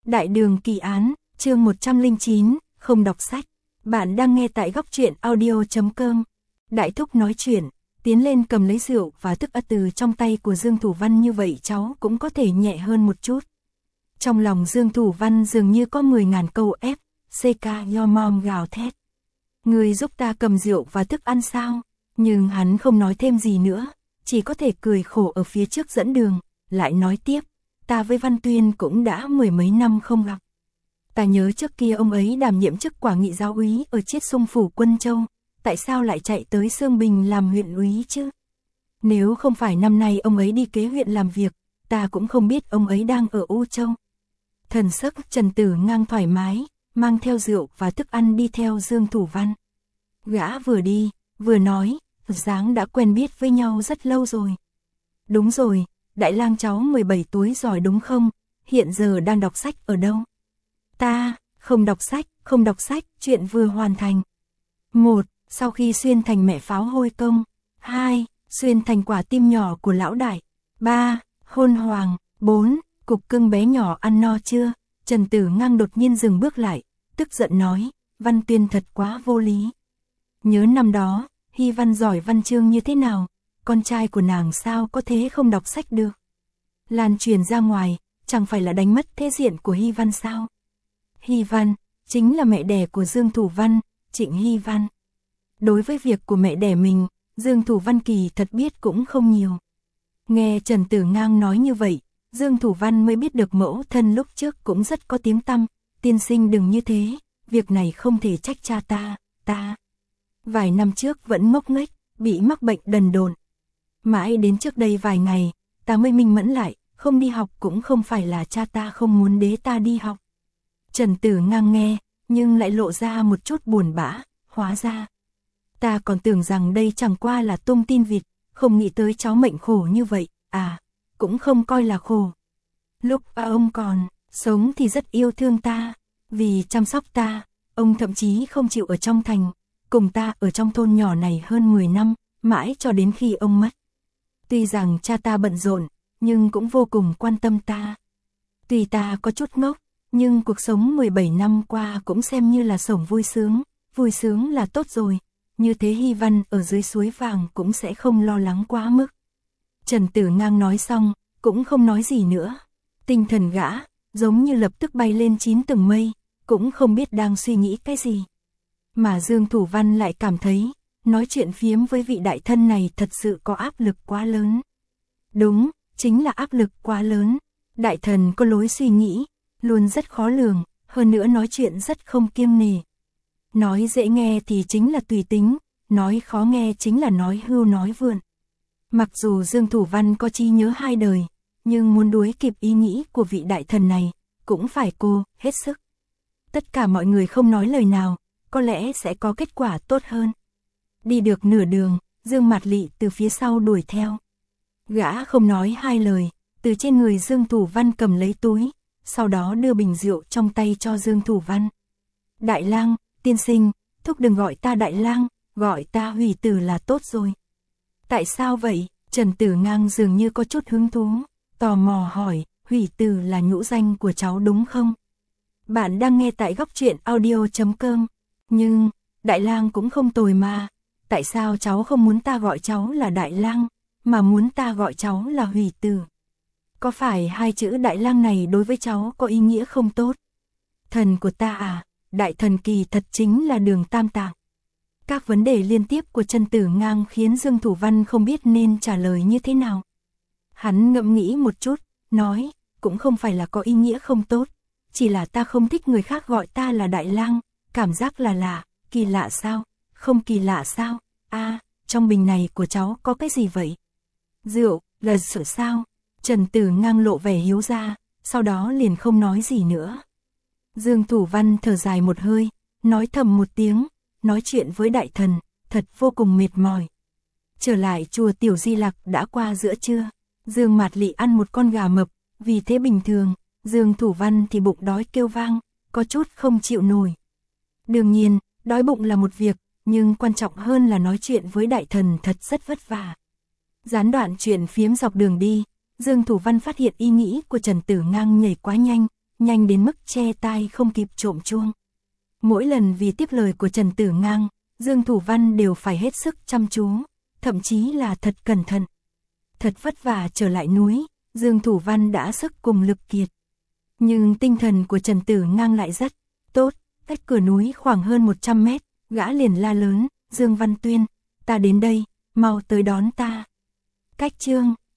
Đại đường kỳ án, chương 109, không đọc sách. Bạn đang nghe tại góc truyện audio.com. Đại thúc nói chuyện, tiến lên cầm lấy rượu và thức ăn từ trong tay của Dương Thủ Văn, như vậy cháu cũng có thể nhẹ hơn một chút. Trong lòng Dương Thủ Văn dường như có 10.000 câu ép, CK your mom gào thét. Người giúp ta cầm rượu và thức ăn sao? Nhưng hắn không nói thêm gì nữa, chỉ có thể cười khổ ở phía trước dẫn đường, lại nói tiếp. Ta với Văn Tuyên cũng đã 10 mấy năm không gặp. Ta nhớ trước kia ông ấy đảm nhiệm chức Quả Nghị giáo úy ở Chiết Xung phủ Quân Châu, tại sao lại chạy tới Sương Bình làm huyện úy chứ? Nếu không phải năm nay ông ấy đi kế huyện làm việc, ta cũng không biết ông ấy đang ở U Châu. Thần sắc Trần Tử Ngang thoải mái, mang theo rượu và thức ăn đi theo Dương Thủ Văn. Gã vừa đi, vừa nói, dáng đã quen biết với nhau rất lâu rồi. Đúng rồi. Đại lang cháu 17 tuổi giỏi đúng không? Hiện giờ đang đọc sách ở đâu? Ta, không đọc sách, chuyện vừa hoàn thành. 1. Sau khi xuyên thành mẹ pháo hôi công. 2. Xuyên thành quả tim nhỏ của lão đại. 3. Hôn hoàng. 4. Cục cưng bé nhỏ ăn no chưa? Trần Tử Ngang đột nhiên dừng bước lại, tức giận nói, Văn Tuyên thật quá vô lý. Nhớ năm đó, Hy Văn giỏi văn chương như thế nào? Con trai của nàng sao có thế không đọc sách được? Lan truyền ra ngoài, chẳng phải là đánh mất thế diện của Hy Văn sao? Hy Văn, chính là mẹ đẻ của Dương Thủ Văn, Trịnh Hy Văn. Đối với việc của mẹ đẻ mình, Dương Thủ Văn kỳ thật biết cũng không nhiều. Nghe Trần Tử Ngang nói như vậy, Dương Thủ Văn mới biết được mẫu thân lúc trước cũng rất có tiếng tăm, tiên sinh đừng như thế, việc này không thể trách cha ta. Vài năm trước vẫn ngốc nghếch, bị mắc bệnh đần độn. Mãi đến trước đây vài ngày, ta mới minh mẫn lại, không đi học cũng không phải là cha ta không muốn đế ta đi học. Trần Tử Ngang nghe, nhưng lại lộ ra một chút buồn bã, hóa ra. Ta còn tưởng rằng đây chẳng qua là tung tin vịt, không nghĩ tới cháu mệnh khổ như vậy, cũng không coi là khổ. Lúc ông còn sống thì rất yêu thương ta, vì chăm sóc ta, ông thậm chí không chịu ở trong thành, cùng ta ở trong thôn nhỏ này hơn 10 năm, mãi cho đến khi ông mất. Tuy rằng cha ta bận rộn, nhưng cũng vô cùng quan tâm ta. Tuy ta có chút ngốc, nhưng cuộc sống 17 năm qua cũng xem như là sống vui sướng là tốt rồi, như thế Hy Văn ở dưới suối vàng cũng sẽ không lo lắng quá mức. Trần Tử Ngang nói xong, cũng không nói gì nữa. Tinh thần gã, giống như lập tức bay lên 9 tầng mây, cũng không biết đang suy nghĩ cái gì. Mà Dương Thủ Văn lại cảm thấy, nói chuyện phiếm với vị đại thân này thật sự có áp lực quá lớn. Đúng, chính là áp lực quá lớn. Đại thần có lối suy nghĩ, luôn rất khó lường, hơn nữa nói chuyện rất không kiêng nề. Nói dễ nghe thì chính là tùy tính, nói khó nghe chính là nói hưu nói vượn. Mặc dù Dương Thủ Văn có trí nhớ 2 đời, nhưng muốn đuổi kịp ý nghĩ của vị đại thần này, cũng phải cố hết sức. Tất cả mọi người không nói lời nào, có lẽ sẽ có kết quả tốt hơn. Đi được nửa đường, Dương Mạt Lị từ phía sau đuổi theo. Gã không nói 2 lời, từ trên người Dương Thủ Văn cầm lấy túi, sau đó đưa bình rượu trong tay cho Dương Thủ Văn. Đại lang, tiên sinh, thúc đừng gọi ta đại lang, gọi ta Hủy Tử là tốt rồi. Tại sao vậy? Trần Tử Ngang dường như có chút hứng thú, tò mò hỏi, Hủy Tử là nhũ danh của cháu đúng không? Bạn đang nghe tại góc truyện audio.com. Nhưng, đại lang cũng không tồi mà, tại sao cháu không muốn ta gọi cháu là đại lang, mà muốn ta gọi cháu là Hủy Tử? Có phải 2 chữ đại lang này đối với cháu có ý nghĩa không tốt? Thần của ta đại thần kỳ thật chính là Đường Tam Tạng. Các vấn đề liên tiếp của Trần Tử Ngang khiến Dương Thủ Văn không biết nên trả lời như thế nào. Hắn ngẫm nghĩ một chút, nói, cũng không phải là có ý nghĩa không tốt, chỉ là ta không thích người khác gọi ta là đại lang, cảm giác là lạ, kỳ lạ sao? Không kỳ lạ sao? Trong bình này của cháu có cái gì vậy? Rượu, là sữa sao? Trần Tử Ngang lộ vẻ hiếu ra, sau đó liền không nói gì nữa. Dương Thủ Văn thở dài một hơi, nói thầm một tiếng, nói chuyện với đại thần, thật vô cùng mệt mỏi. Trở lại chùa Tiểu Di Lặc đã qua giữa trưa, Dương Mạt Lị ăn một con gà mập, vì thế bình thường, Dương Thủ Văn thì bụng đói kêu vang, có chút không chịu nổi. Đương nhiên, đói bụng là một việc, nhưng quan trọng hơn là nói chuyện với đại thần thật rất vất vả. Gián đoạn chuyện phiếm dọc đường đi, Dương Thủ Văn phát hiện ý nghĩ của Trần Tử Ngang nhảy quá nhanh, nhanh đến mức che tai không kịp trộm chuông. Mỗi lần vì tiếp lời của Trần Tử Ngang, Dương Thủ Văn đều phải hết sức chăm chú, thậm chí là thật cẩn thận. Thật vất vả trở lại núi, Dương Thủ Văn đã sức cùng lực kiệt. Nhưng tinh thần của Trần Tử Ngang lại rất tốt, cách cửa núi khoảng hơn 100 mét, gã liền la lớn, Dương Văn Tuyên, ta đến đây, mau tới đón ta. Cách chương